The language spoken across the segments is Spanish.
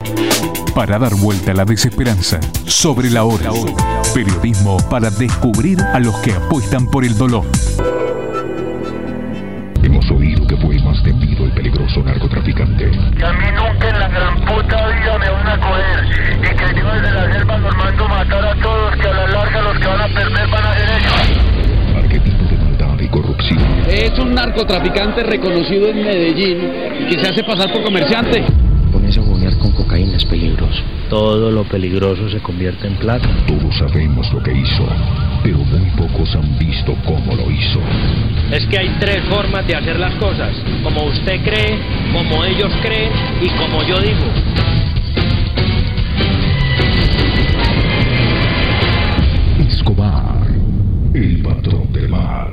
Para dar vuelta a la desesperanza. Sobre la hora. Periodismo para descubrir a los que apuestan por el dolor. Hemos oído que fue el más temido, el peligroso narcotraficante. Que a mí nunca en la gran puta vida me van a coger. Y que yo desde la selva los mando matar a todos, que a la larga los que van a perder van a ser ellos. Arquetipo de maldad y corrupción. Es un narcotraficante reconocido en Medellín y que se hace pasar por comerciante. Ponerse a jugar con cocaína es peligroso. Todo lo peligroso se convierte en plata. Todos sabemos lo que hizo, pero muy pocos han visto cómo lo hizo. Es que hay tres formas de hacer las cosas: como usted cree, como ellos creen y como yo digo. Escobar, el patrón del mal.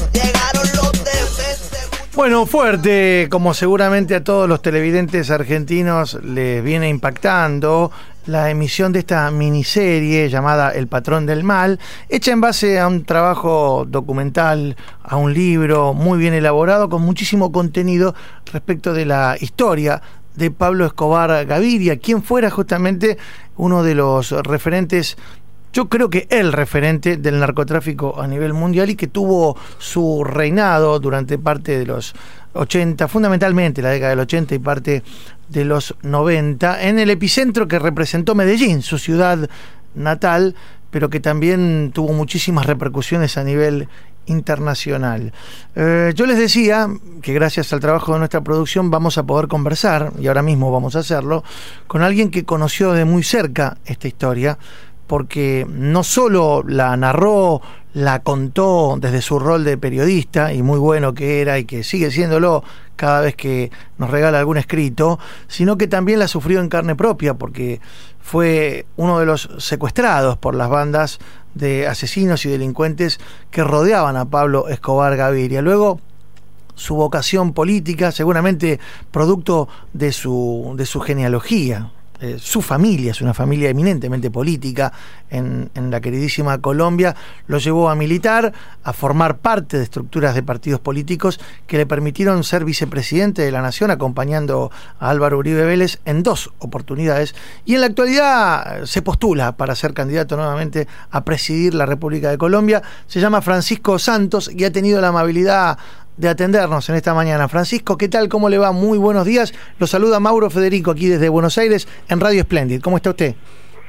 Bueno, fuerte, como seguramente a todos los televidentes argentinos les viene impactando la emisión de esta miniserie llamada El Patrón del Mal, hecha en base a un trabajo documental, a un libro muy bien elaborado, con muchísimo contenido respecto de la historia de Pablo Escobar Gaviria, quien fuera justamente uno de los referentes, yo creo que el referente del narcotráfico a nivel mundial, y que tuvo su reinado durante parte de los 80, fundamentalmente la década del 80 y parte de los 90, en el epicentro que representó Medellín, su ciudad natal, pero que también tuvo muchísimas repercusiones a nivel internacional. Yo les decía que gracias al trabajo de nuestra producción vamos a poder conversar, y ahora mismo vamos a hacerlo, con alguien que conoció de muy cerca esta historia, porque no solo la narró, la contó desde su rol de periodista, y muy bueno que era y que sigue siéndolo cada vez que nos regala algún escrito, sino que también la sufrió en carne propia, porque fue uno de los secuestrados por las bandas de asesinos y delincuentes que rodeaban a Pablo Escobar Gaviria. Luego, su vocación política, seguramente producto de su genealogía. Su familia es una familia eminentemente política en la queridísima Colombia, lo llevó a militar, a formar parte de estructuras de partidos políticos que le permitieron ser vicepresidente de la Nación, acompañando a Álvaro Uribe Vélez en 2 oportunidades, y en la actualidad se postula para ser candidato nuevamente a presidir la República de Colombia. Se llama Francisco Santos y ha tenido la amabilidad de atendernos en esta mañana. Francisco, ¿qué tal? ¿Cómo le va? Muy buenos días. Lo saluda Mauro Federico aquí desde Buenos Aires en Radio Splendid. ¿Cómo está usted?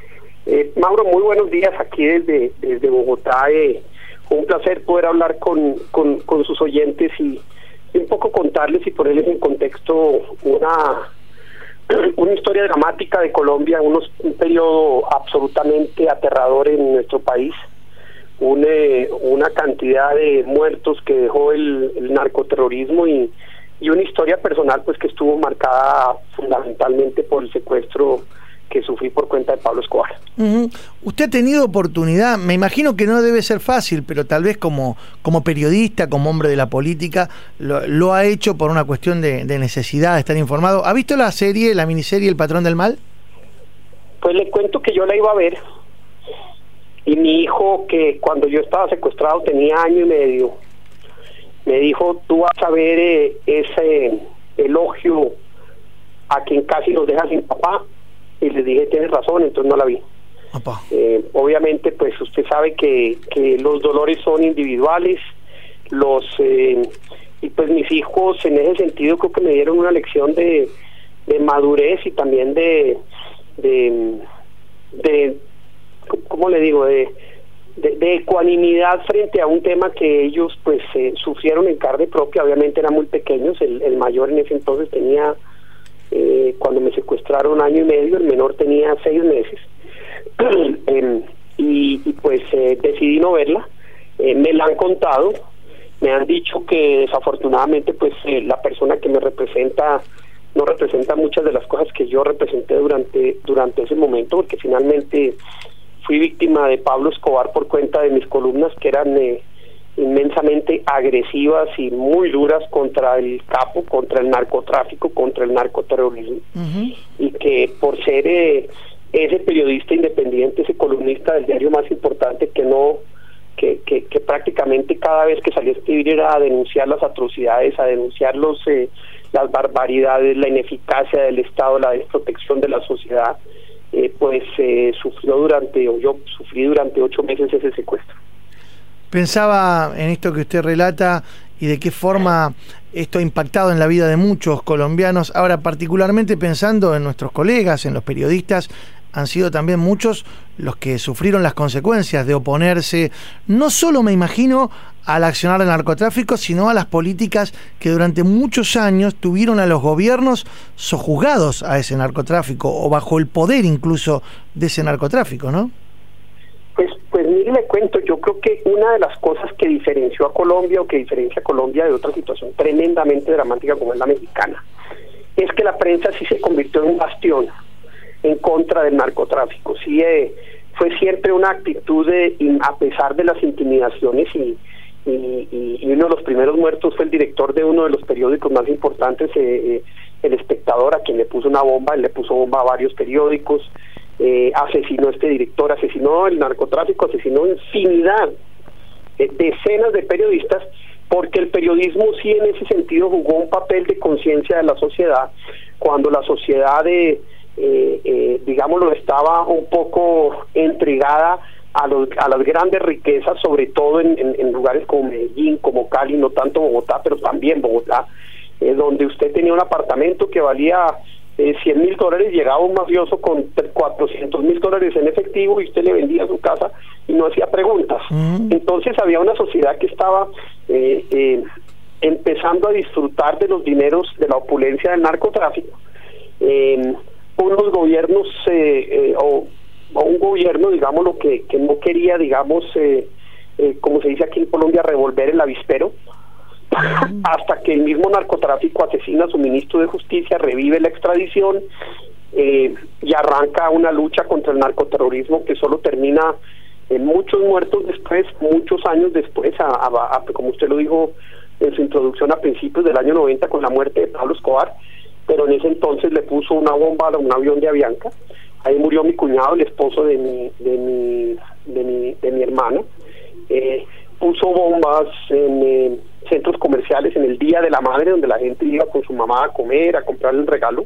Mauro, muy buenos días aquí desde Bogotá. Un placer poder hablar con sus oyentes y un poco contarles y ponerles en contexto una historia dramática de Colombia, un periodo absolutamente aterrador en nuestro país. Una cantidad de muertos que dejó el narcoterrorismo y una historia personal pues que estuvo marcada fundamentalmente por el secuestro que sufrí por cuenta de Pablo Escobar. Usted ha tenido oportunidad, me imagino que no debe ser fácil, pero tal vez como periodista, como hombre de la política, lo ha hecho por una cuestión de necesidad de estar informado. ¿Ha visto la miniserie El Patrón del Mal? Pues le cuento que yo la iba a ver. Y mi hijo, que cuando yo estaba secuestrado tenía 1 año y medio, me dijo: tú vas a ver ese elogio a quien casi nos deja sin papá. Y le dije: tienes razón. Entonces no la vi. Obviamente pues usted sabe que los dolores son individuales, y pues mis hijos en ese sentido creo que me dieron una lección de madurez y también de ¿cómo le digo? De ecuanimidad frente a un tema que ellos pues sufrieron en carne propia. Obviamente eran muy pequeños, el mayor en ese entonces tenía, cuando me secuestraron, 1 año y medio, el menor tenía 6 meses. Y pues decidí no verla. Me la han contado, me han dicho que desafortunadamente pues la persona que me representa no representa muchas de las cosas que yo representé durante ese momento, porque finalmente fui víctima de Pablo Escobar por cuenta de mis columnas, que eran inmensamente agresivas y muy duras contra el capo, contra el narcotráfico, contra el narcoterrorismo. Y que por ser ese periodista independiente, ese columnista del diario más importante, que prácticamente cada vez que salía a escribir era a denunciar las atrocidades, a denunciar los las barbaridades, la ineficacia del Estado, la desprotección de la sociedad, yo sufrí durante 8 meses ese secuestro. Pensaba en esto que usted relata y de qué forma esto ha impactado en la vida de muchos colombianos. Ahora, particularmente pensando en nuestros colegas, en los periodistas, han sido también muchos los que sufrieron las consecuencias de oponerse, no solo me imagino al accionar del narcotráfico, sino a las políticas que durante muchos años tuvieron a los gobiernos sojuzgados a ese narcotráfico o bajo el poder incluso de ese narcotráfico, ¿no? Pues mire, le cuento, yo creo que una de las cosas que diferenció a Colombia o que diferencia a Colombia de otra situación tremendamente dramática como es la mexicana, es que la prensa sí se convirtió en un bastión en contra del narcotráfico. Sí, fue siempre una actitud a pesar de las intimidaciones y uno de los primeros muertos fue el director de uno de los periódicos más importantes, El Espectador, a quien le puso una bomba. Él le puso bomba a varios periódicos, asesinó a este director, asesinó el narcotráfico, asesinó infinidad, decenas de periodistas, porque el periodismo sí en ese sentido jugó un papel de conciencia de la sociedad, cuando la sociedad digámoslo, estaba un poco entregada a las grandes riquezas, sobre todo en lugares como Medellín, como Cali, no tanto Bogotá, pero también Bogotá, donde usted tenía un apartamento que valía $100,000, llegaba un mafioso con $400,000 en efectivo y usted le vendía su casa y no hacía preguntas. Entonces había una sociedad que estaba empezando a disfrutar de los dineros, de la opulencia del narcotráfico. Unos gobiernos o un gobierno, digamos, lo que no quería, digamos, como se dice aquí en Colombia, revolver el avispero, hasta que el mismo narcotráfico asesina a su ministro de Justicia, revive la extradición y arranca una lucha contra el narcoterrorismo que solo termina en muchos muertos después, muchos años después, como usted lo dijo en su introducción, a principios del año 90, con la muerte de Pablo Escobar. Pero en ese entonces le puso una bomba a un avión de Avianca. Ahí murió mi cuñado, el esposo de mi hermana. Puso bombas en centros comerciales en el Día de la Madre, donde la gente iba con su mamá a comer, a comprarle un regalo.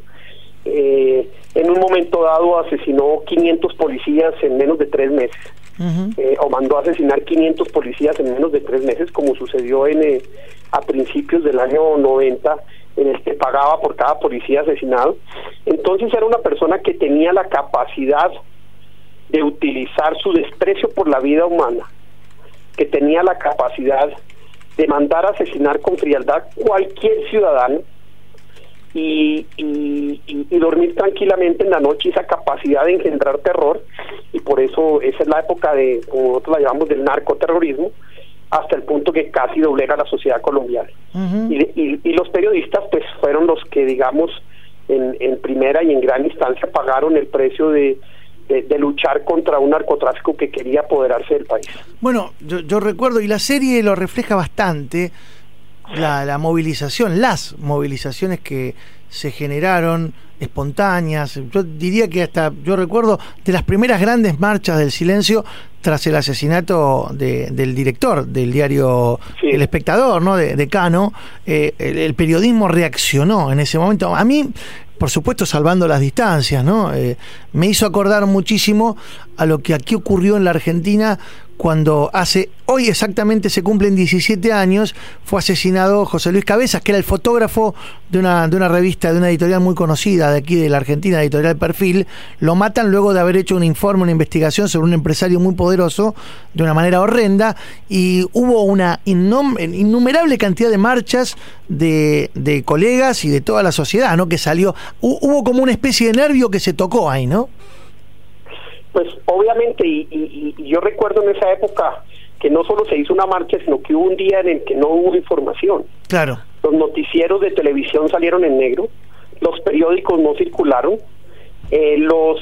En un momento dado asesinó 500 policías en menos de 3 meses. O mandó a asesinar 500 policías en menos de 3 meses, como sucedió a principios del año 90, en el que pagaba por cada policía asesinado. Entonces era una persona que tenía la capacidad de utilizar su desprecio por la vida humana, que tenía la capacidad de mandar a asesinar con frialdad cualquier ciudadano y dormir tranquilamente en la noche, esa capacidad de engendrar terror. Y por eso esa es la época de, como nosotros la llamamos, del narcoterrorismo, hasta el punto que casi doblega a la sociedad colombiana. Y los periodistas pues fueron los que, digamos, en primera y en gran instancia pagaron el precio de luchar contra un narcotráfico que quería apoderarse del país. Bueno, yo recuerdo, y la serie lo refleja bastante, la movilización, las movilizaciones que se generaron espontáneas. Yo diría que hasta yo recuerdo de las primeras grandes marchas del silencio tras el asesinato del director del diario El Espectador, ¿no? de Cano. El periodismo reaccionó en ese momento. A mí, por supuesto, salvando las distancias, ¿no? Me hizo acordar muchísimo a lo que aquí ocurrió en la Argentina cuando hoy exactamente se cumplen 17 años, fue asesinado José Luis Cabezas, que era el fotógrafo de una revista, de una editorial muy conocida de aquí de la Argentina, Editorial Perfil. Lo matan luego de haber hecho un informe, una investigación sobre un empresario muy poderoso, de una manera horrenda, y hubo una innumerable cantidad de marchas de colegas y de toda la sociedad, ¿no? Que salió, hubo como una especie de nervio que se tocó ahí, ¿no? Pues obviamente, y yo recuerdo en esa época que no solo se hizo una marcha, sino que hubo un día en el que no hubo información. Claro. Los noticieros de televisión salieron en negro, los periódicos no circularon, los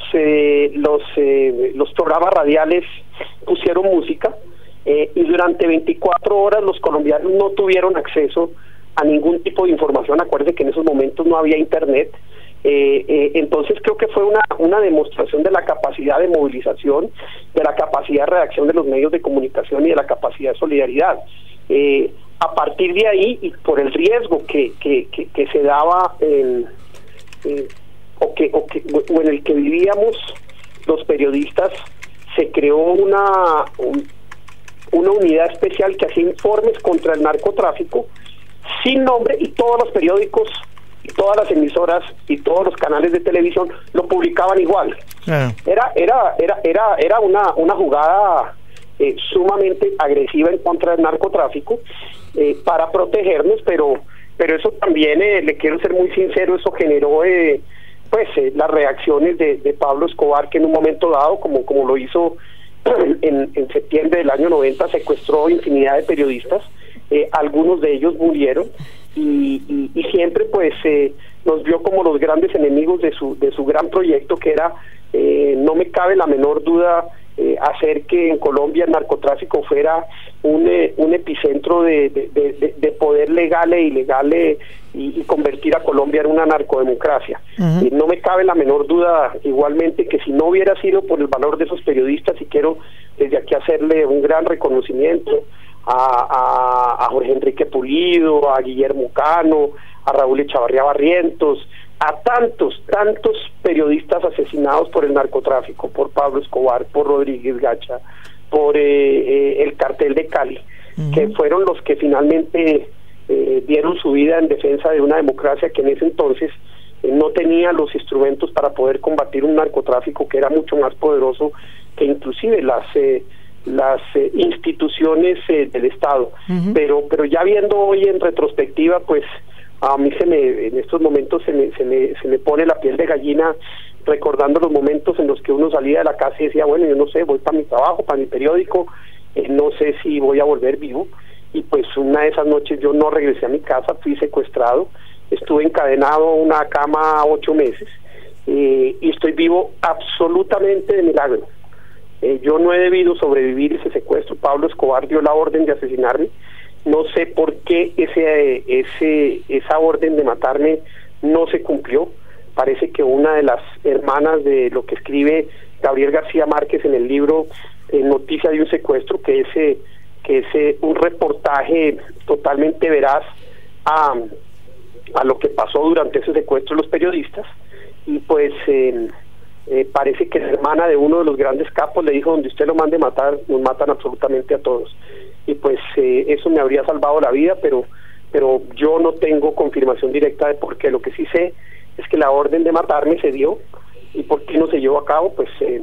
programas radiales pusieron música, y durante 24 horas los colombianos no tuvieron acceso a ningún tipo de información. Acuérdense que en esos momentos no había internet. Entonces creo que fue una demostración de la capacidad de movilización, de la capacidad de reacción de los medios de comunicación y de la capacidad de solidaridad. a partir de ahí, y por el riesgo que se daba en el que vivíamos los periodistas, se creó una unidad especial que hacía informes contra el narcotráfico sin nombre, y todos los periódicos y todas las emisoras y todos los canales de televisión lo publicaban igual. Era una jugada sumamente agresiva en contra del narcotráfico, para protegernos, pero eso también, le quiero ser muy sincero, eso generó las reacciones de Pablo Escobar, que en un momento dado, como lo hizo en septiembre del año 90, secuestró infinidad de periodistas, algunos de ellos murieron, y siempre nos vio como los grandes enemigos de su gran proyecto, que era, no me cabe la menor duda, hacer que en Colombia el narcotráfico fuera un epicentro de poder legal e ilegal, y convertir a Colombia en una narcodemocracia. No me cabe la menor duda, igualmente, que si no hubiera sido por el valor de esos periodistas, y quiero desde aquí hacerle un gran reconocimiento a Jorge Enrique Pulido, a Guillermo Cano, a Raúl Echavarría Barrientos, a tantos periodistas asesinados por el narcotráfico, por Pablo Escobar, por Rodríguez Gacha, por el cartel de Cali, que fueron los que finalmente dieron su vida en defensa de una democracia que en ese entonces no tenía los instrumentos para poder combatir un narcotráfico que era mucho más poderoso que inclusive las instituciones del Estado. Pero ya viendo hoy en retrospectiva, a mí en estos momentos se me pone la piel de gallina, recordando los momentos en los que uno salía de la casa y decía, bueno, yo no sé, voy para mi trabajo, para mi periódico, no sé si voy a volver vivo. Y una de esas noches yo no regresé a mi casa, fui secuestrado, estuve encadenado a una cama 8 meses, y estoy vivo absolutamente de milagro. Yo no he debido sobrevivir ese secuestro. Pablo Escobar dio la orden de asesinarme. No sé por qué esa orden de matarme no se cumplió. Parece que una de las hermanas de lo que escribe Gabriel García Márquez en el libro Noticia de un secuestro, que es un reportaje totalmente veraz a lo que pasó durante ese secuestro de los periodistas, y parece que la hermana de uno de los grandes capos le dijo, donde usted lo mande matar, nos matan absolutamente a todos. Y eso me habría salvado la vida, pero yo no tengo confirmación directa de por qué. Lo que sí sé es que la orden de matarme se dio, y por qué no se llevó a cabo,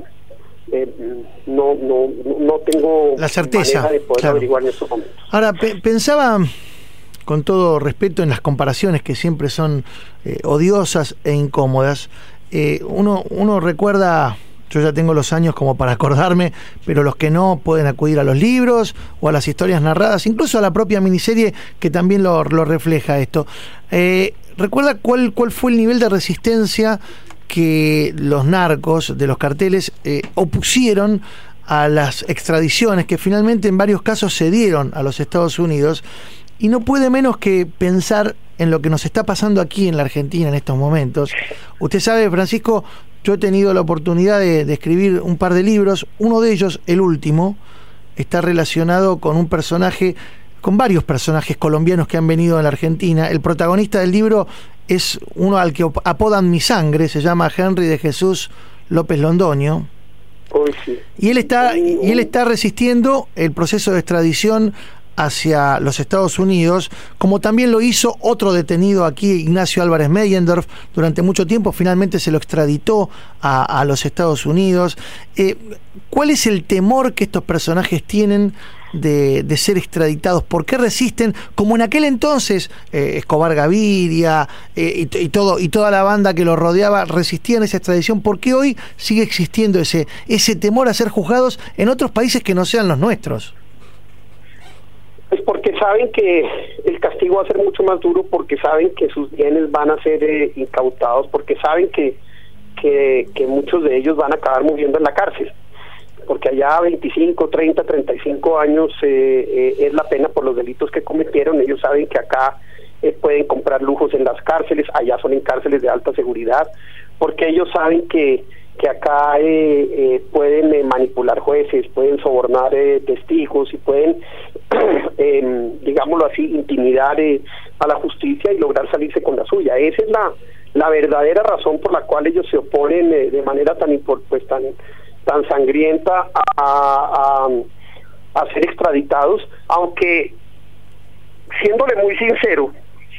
no tengo la certeza de poder averiguar en estos momentos. Ahora, pensaba, con todo respeto, en las comparaciones que siempre son odiosas e incómodas. Uno recuerda, yo ya tengo los años como para acordarme, pero los que no pueden acudir a los libros o a las historias narradas, incluso a la propia miniserie que también lo refleja esto. ¿Recuerda cuál fue el nivel de resistencia que los narcos de los carteles opusieron a las extradiciones que finalmente en varios casos se dieron a los Estados Unidos? Y no puede menos que pensar en lo que nos está pasando aquí en la Argentina en estos momentos. Usted sabe, Francisco, yo he tenido la oportunidad de escribir un par de libros. Uno de ellos, el último, está relacionado con varios personajes colombianos que han venido a la Argentina. El protagonista del libro es uno al que apodan Mi Sangre, se llama Henry de Jesús López Londoño. Sí. Y él está resistiendo el proceso de extradición hacia los Estados Unidos, como también lo hizo otro detenido aquí, Ignacio Álvarez Meyendorf. Durante mucho tiempo finalmente se lo extraditó a los Estados Unidos. ¿Cuál es el temor que estos personajes tienen de ser extraditados? ¿Por qué resisten? Como en aquel entonces Escobar Gaviria y toda la banda que lo rodeaba resistían esa extradición. ¿Por qué hoy sigue existiendo ese temor a ser juzgados en otros países que no sean los nuestros? Pues porque saben que el castigo va a ser mucho más duro, porque saben que sus bienes van a ser incautados, porque saben que muchos de ellos van a acabar muriendo en la cárcel, porque allá 25, 30, 35 años es la pena por los delitos que cometieron. Ellos saben que acá pueden comprar lujos en las cárceles, allá son en cárceles de alta seguridad, porque ellos saben que acá pueden manipular jueces, pueden sobornar testigos y pueden digámoslo así, intimidar a la justicia y lograr salirse con la suya. Esa es la verdadera razón por la cual ellos se oponen de manera tan sangrienta a ser extraditados, aunque, siéndole muy sincero,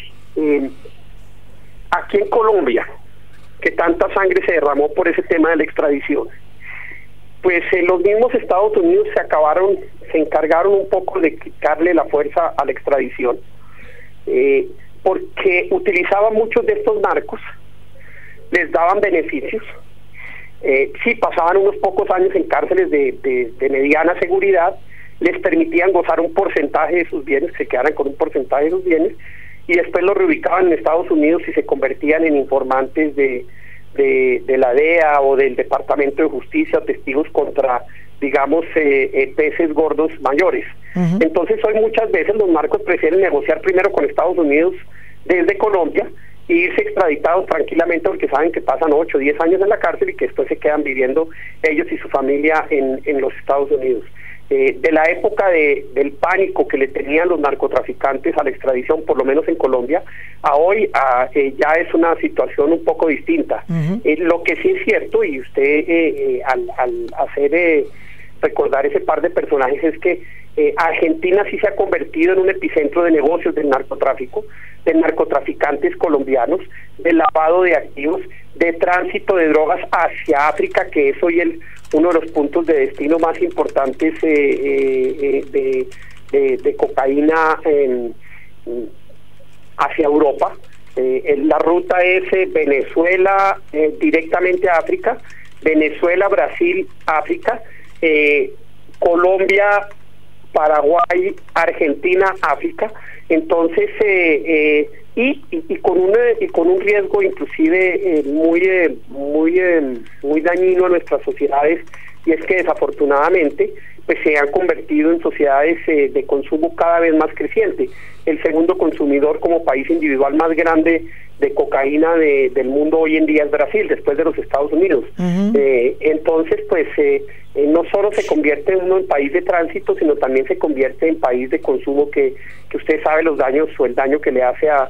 aquí en Colombia, que tanta sangre se derramó por ese tema de la extradición, pues los mismos Estados Unidos se encargaron un poco de quitarle la fuerza a la extradición, porque utilizaban muchos de estos narcos, les daban beneficios, sí, pasaban unos pocos años en cárceles de mediana seguridad, les permitían gozar un porcentaje de sus bienes, se quedaran con un porcentaje de sus bienes, y después los reubicaban en Estados Unidos y se convertían en informantes de la DEA o del Departamento de Justicia, o testigos contra, digamos, peces gordos mayores. Entonces hoy muchas veces los narcos prefieren negociar primero con Estados Unidos desde Colombia e irse extraditados tranquilamente, porque saben que pasan 8 o 10 años en la cárcel y que después se quedan viviendo ellos y su familia en los Estados Unidos. De la época del pánico que le tenían los narcotraficantes a la extradición, por lo menos en Colombia, a hoy ya es una situación un poco distinta. Lo que sí es cierto, y usted al hacer recordar ese par de personajes, es que Argentina sí se ha convertido en un epicentro de negocios del narcotráfico, de narcotraficantes colombianos, de lavado de activos, de tránsito de drogas hacia África, que es hoy uno de los puntos de destino más importantes de cocaína hacia Europa. La ruta es Venezuela directamente a África, Venezuela, Brasil, África, Colombia, Paraguay, Argentina, África. Entonces y con un riesgo inclusive muy dañino a nuestras sociedades, y es que desafortunadamente pues se han convertido en sociedades de consumo cada vez más creciente. El segundo consumidor como país individual más grande de cocaína del mundo hoy en día es Brasil, después de los Estados Unidos. Entonces pues no solo se convierte uno en país de tránsito, sino también se convierte en país de consumo, que usted sabe los daños o el daño que le hace a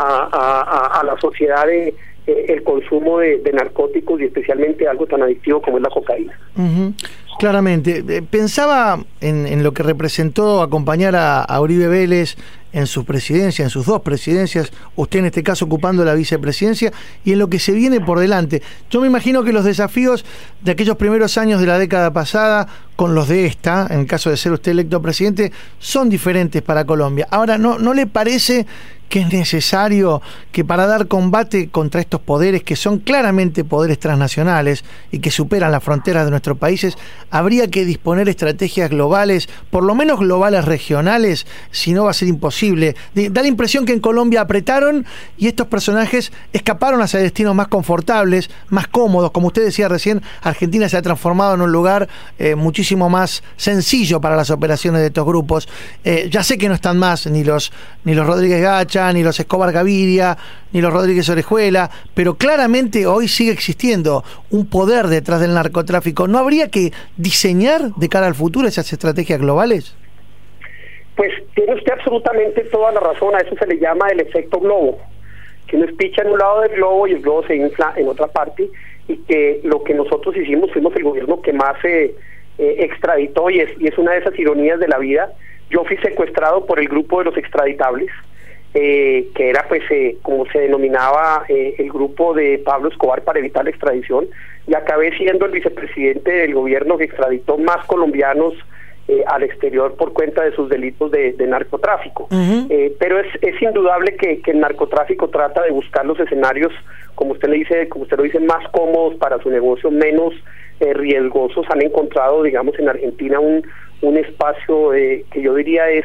la sociedad el consumo de narcóticos, y especialmente algo tan adictivo como es la cocaína. Claramente. Pensaba en lo que representó acompañar a Uribe Vélez en su presidencia, en sus 2 presidencias, usted en este caso ocupando la vicepresidencia, y en lo que se viene por delante. Yo me imagino que los desafíos de aquellos primeros años de la década pasada con los de esta, en caso de ser usted electo presidente, son diferentes para Colombia. Ahora, ¿no le parece que es necesario que, para dar combate contra estos poderes que son claramente poderes transnacionales y que superan las fronteras de nuestros países, habría que disponer estrategias globales, por lo menos globales regionales, si no va a ser imposible? Da la impresión que en Colombia apretaron y estos personajes escaparon hacia destinos más confortables, más cómodos. Como usted decía recién, Argentina se ha transformado en un lugar muchísimo más sencillo para las operaciones de estos grupos. Ya sé que no están más ni los Rodríguez Gacha, ni los Escobar Gaviria, ni los Rodríguez Orejuela, pero claramente hoy sigue existiendo un poder detrás del narcotráfico. ¿No habría que diseñar de cara al futuro esas estrategias globales? Pues tiene usted absolutamente toda la razón. A eso se le llama el efecto globo, que uno espicha en un lado del globo y el globo se infla en otra parte, y que lo que nosotros hicimos, fuimos el gobierno que más extraditó, y es una de esas ironías de la vida. Yo fui secuestrado por el grupo de los extraditables, que era pues como se denominaba el grupo de Pablo Escobar para evitar la extradición, y acabé siendo el vicepresidente del gobierno que extraditó más colombianos al exterior por cuenta de sus delitos de narcotráfico. Pero es indudable que el narcotráfico trata de buscar los escenarios, como usted lo dice, más cómodos para su negocio, menos riesgosos. Han encontrado, digamos, en Argentina un espacio que yo diría es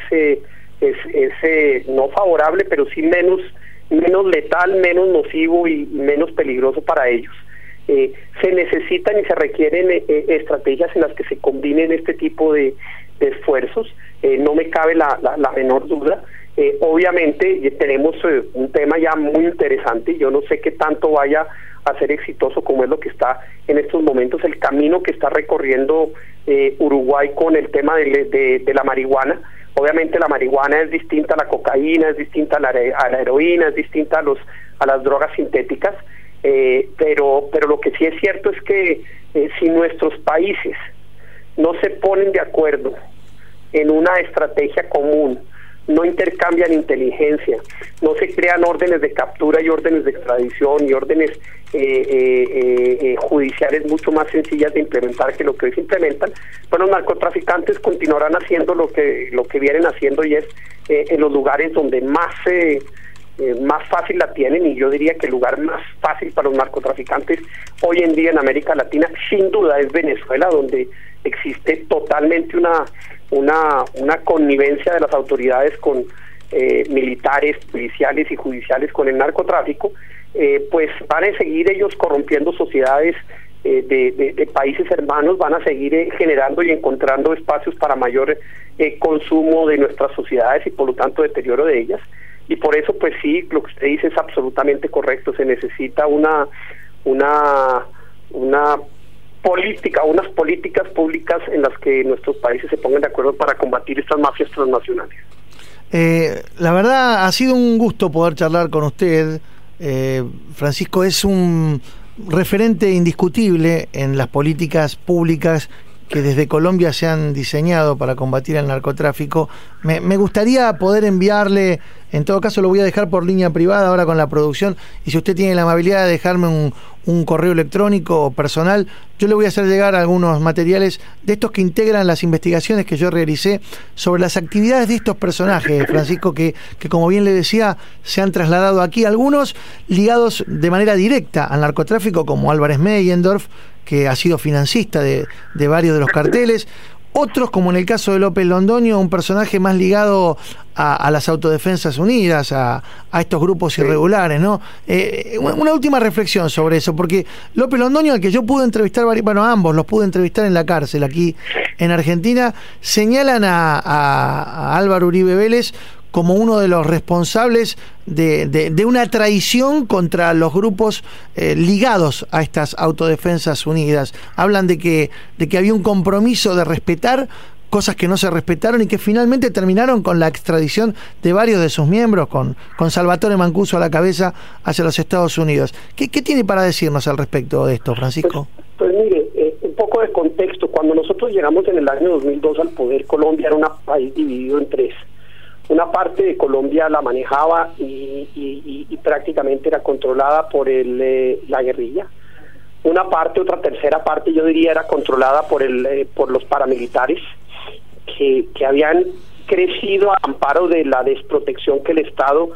no favorable, pero sí menos letal, menos nocivo y menos peligroso para ellos. Se necesitan y se requieren estrategias en las que se combinen este tipo de esfuerzos. No me cabe la menor duda. Obviamente tenemos un tema ya muy interesante. Yo no sé qué tanto vaya a ser exitoso, como es lo que está en estos momentos, el camino que está recorriendo Uruguay con el tema de la marihuana, Obviamente la marihuana es distinta a la cocaína, es distinta a la heroína, es distinta a las drogas sintéticas, pero lo que sí es cierto es que si nuestros países no se ponen de acuerdo en una estrategia común, no intercambian inteligencia, no se crean órdenes de captura y órdenes de extradición y órdenes judiciales mucho más sencillas de implementar que lo que hoy se implementan, pues los narcotraficantes continuarán haciendo lo que vienen haciendo, y es en los lugares donde más fácil la tienen. Y yo diría que el lugar más fácil para los narcotraficantes hoy en día en América Latina sin duda es Venezuela, donde existe totalmente una connivencia de las autoridades con militares, policiales y judiciales con el narcotráfico. Pues van a seguir ellos corrompiendo sociedades de países hermanos, van a seguir generando y encontrando espacios para mayor consumo de nuestras sociedades y por lo tanto deterioro de ellas. Y por eso pues sí, lo que usted dice es absolutamente correcto, se necesita unas políticas públicas en las que nuestros países se pongan de acuerdo para combatir estas mafias transnacionales. La verdad ha sido un gusto poder charlar con usted. Francisco es un referente indiscutible en las políticas públicas que desde Colombia se han diseñado para combatir el narcotráfico. Me gustaría poder enviarle, en todo caso lo voy a dejar por línea privada ahora con la producción, y si usted tiene la amabilidad de dejarme un correo electrónico personal, yo le voy a hacer llegar algunos materiales de estos que integran las investigaciones que yo realicé sobre las actividades de estos personajes, Francisco, que como bien le decía, se han trasladado aquí, algunos ligados de manera directa al narcotráfico, como Álvarez Meyendorf, que ha sido financista de varios de los carteles, otros, como en el caso de López Londoño, un personaje más ligado a las Autodefensas Unidas, a estos grupos irregulares, ¿no? Una última reflexión sobre eso, porque López Londoño, al que yo pude entrevistar, ambos los pude entrevistar en la cárcel aquí en Argentina, señalan a Álvaro Uribe Vélez como uno de los responsables de una traición contra los grupos ligados a estas Autodefensas Unidas. Hablan de que había un compromiso de respetar cosas que no se respetaron y que finalmente terminaron con la extradición de varios de sus miembros, con Salvatore Mancuso a la cabeza, hacia los Estados Unidos. ¿Qué tiene para decirnos al respecto de esto, Francisco? Pues mire, un poco de contexto. Cuando nosotros llegamos en el año 2002 al poder, Colombia era un país dividido en tres. Una parte de Colombia la manejaba y prácticamente era controlada por la guerrilla. Una parte, otra tercera parte, yo diría, era controlada por los paramilitares que habían crecido a amparo de la desprotección que el Estado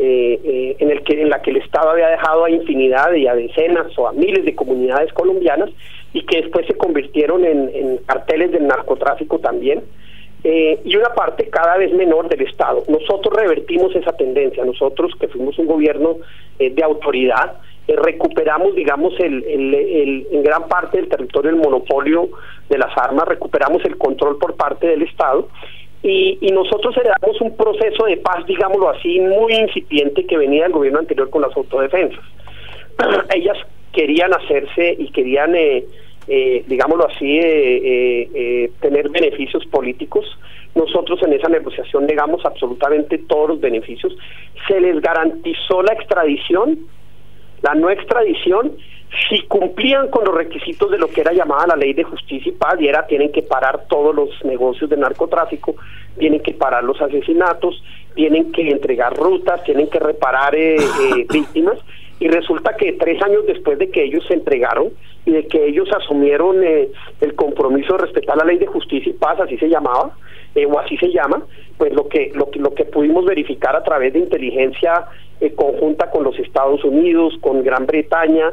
en la que el Estado había dejado a infinidad y a decenas o a miles de comunidades colombianas, y que después se convirtieron en carteles del narcotráfico también. Y una parte cada vez menor del Estado. Nosotros revertimos esa tendencia. Nosotros, que fuimos un gobierno de autoridad, recuperamos, digamos, en gran parte del territorio el monopolio de las armas, recuperamos el control por parte del Estado, y nosotros heredamos un proceso de paz, digámoslo así, muy incipiente, que venía del gobierno anterior con las autodefensas. Ellas querían hacerse y querían digámoslo así, tener beneficios políticos. Nosotros en esa negociación negamos absolutamente todos los beneficios. Se les garantizó la extradición, la no extradición, si cumplían con los requisitos de lo que era llamada la Ley de Justicia y Paz, y tienen que parar todos los negocios de narcotráfico, tienen que parar los asesinatos, tienen que entregar rutas, tienen que reparar víctimas. Y resulta que 3 años después de que ellos se entregaron y de que ellos asumieron el compromiso de respetar la Ley de Justicia y Paz, así se llamaba, o así se llama, pues lo que pudimos verificar a través de inteligencia conjunta con los Estados Unidos, con Gran Bretaña,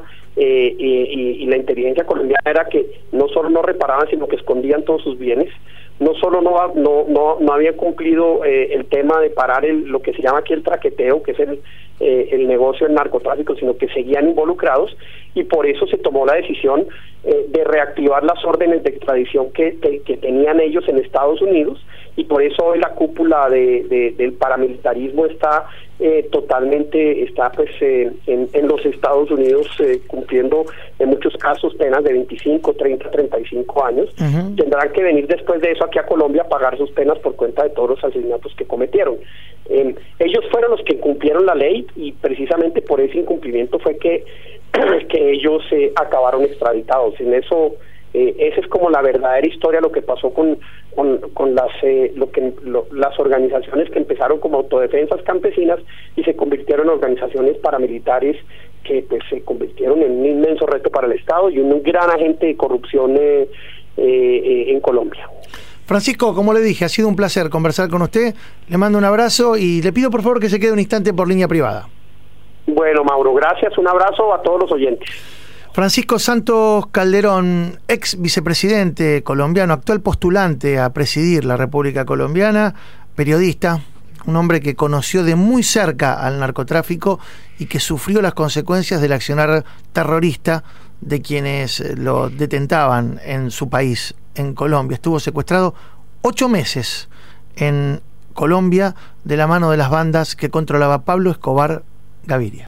y la inteligencia colombiana era que no solo no reparaban, sino que escondían todos sus bienes. No solo no habían cumplido el tema de parar lo que se llama aquí el traqueteo, que es el negocio del narcotráfico, sino que seguían involucrados, y por eso se tomó la decisión de reactivar las órdenes de extradición que tenían ellos en Estados Unidos, y por eso hoy la cúpula del paramilitarismo está totalmente está pues en los Estados Unidos cumpliendo en muchos casos penas de 25, 30, 35 años. Tendrán que venir después de eso aquí a Colombia a pagar sus penas por cuenta de todos los asesinatos que cometieron. Ellos fueron los que incumplieron la ley y precisamente por ese incumplimiento fue que ellos acabaron extraditados. En eso esa es como la verdadera historia, lo que pasó con las organizaciones que empezaron como autodefensas campesinas y se convirtieron en organizaciones paramilitares que pues se convirtieron en un inmenso reto para el Estado y un gran agente de corrupción en Colombia. Francisco, como le dije, ha sido un placer conversar con usted. Le mando un abrazo y le pido por favor que se quede un instante por línea privada. Bueno, Mauro, gracias. Un abrazo a todos los oyentes. Francisco Santos Calderón, ex vicepresidente colombiano, actual postulante a presidir la República Colombiana, periodista, un hombre que conoció de muy cerca al narcotráfico y que sufrió las consecuencias del accionar terrorista de quienes lo detentaban en su país, en Colombia. Estuvo secuestrado 8 meses en Colombia de la mano de las bandas que controlaba Pablo Escobar Gaviria.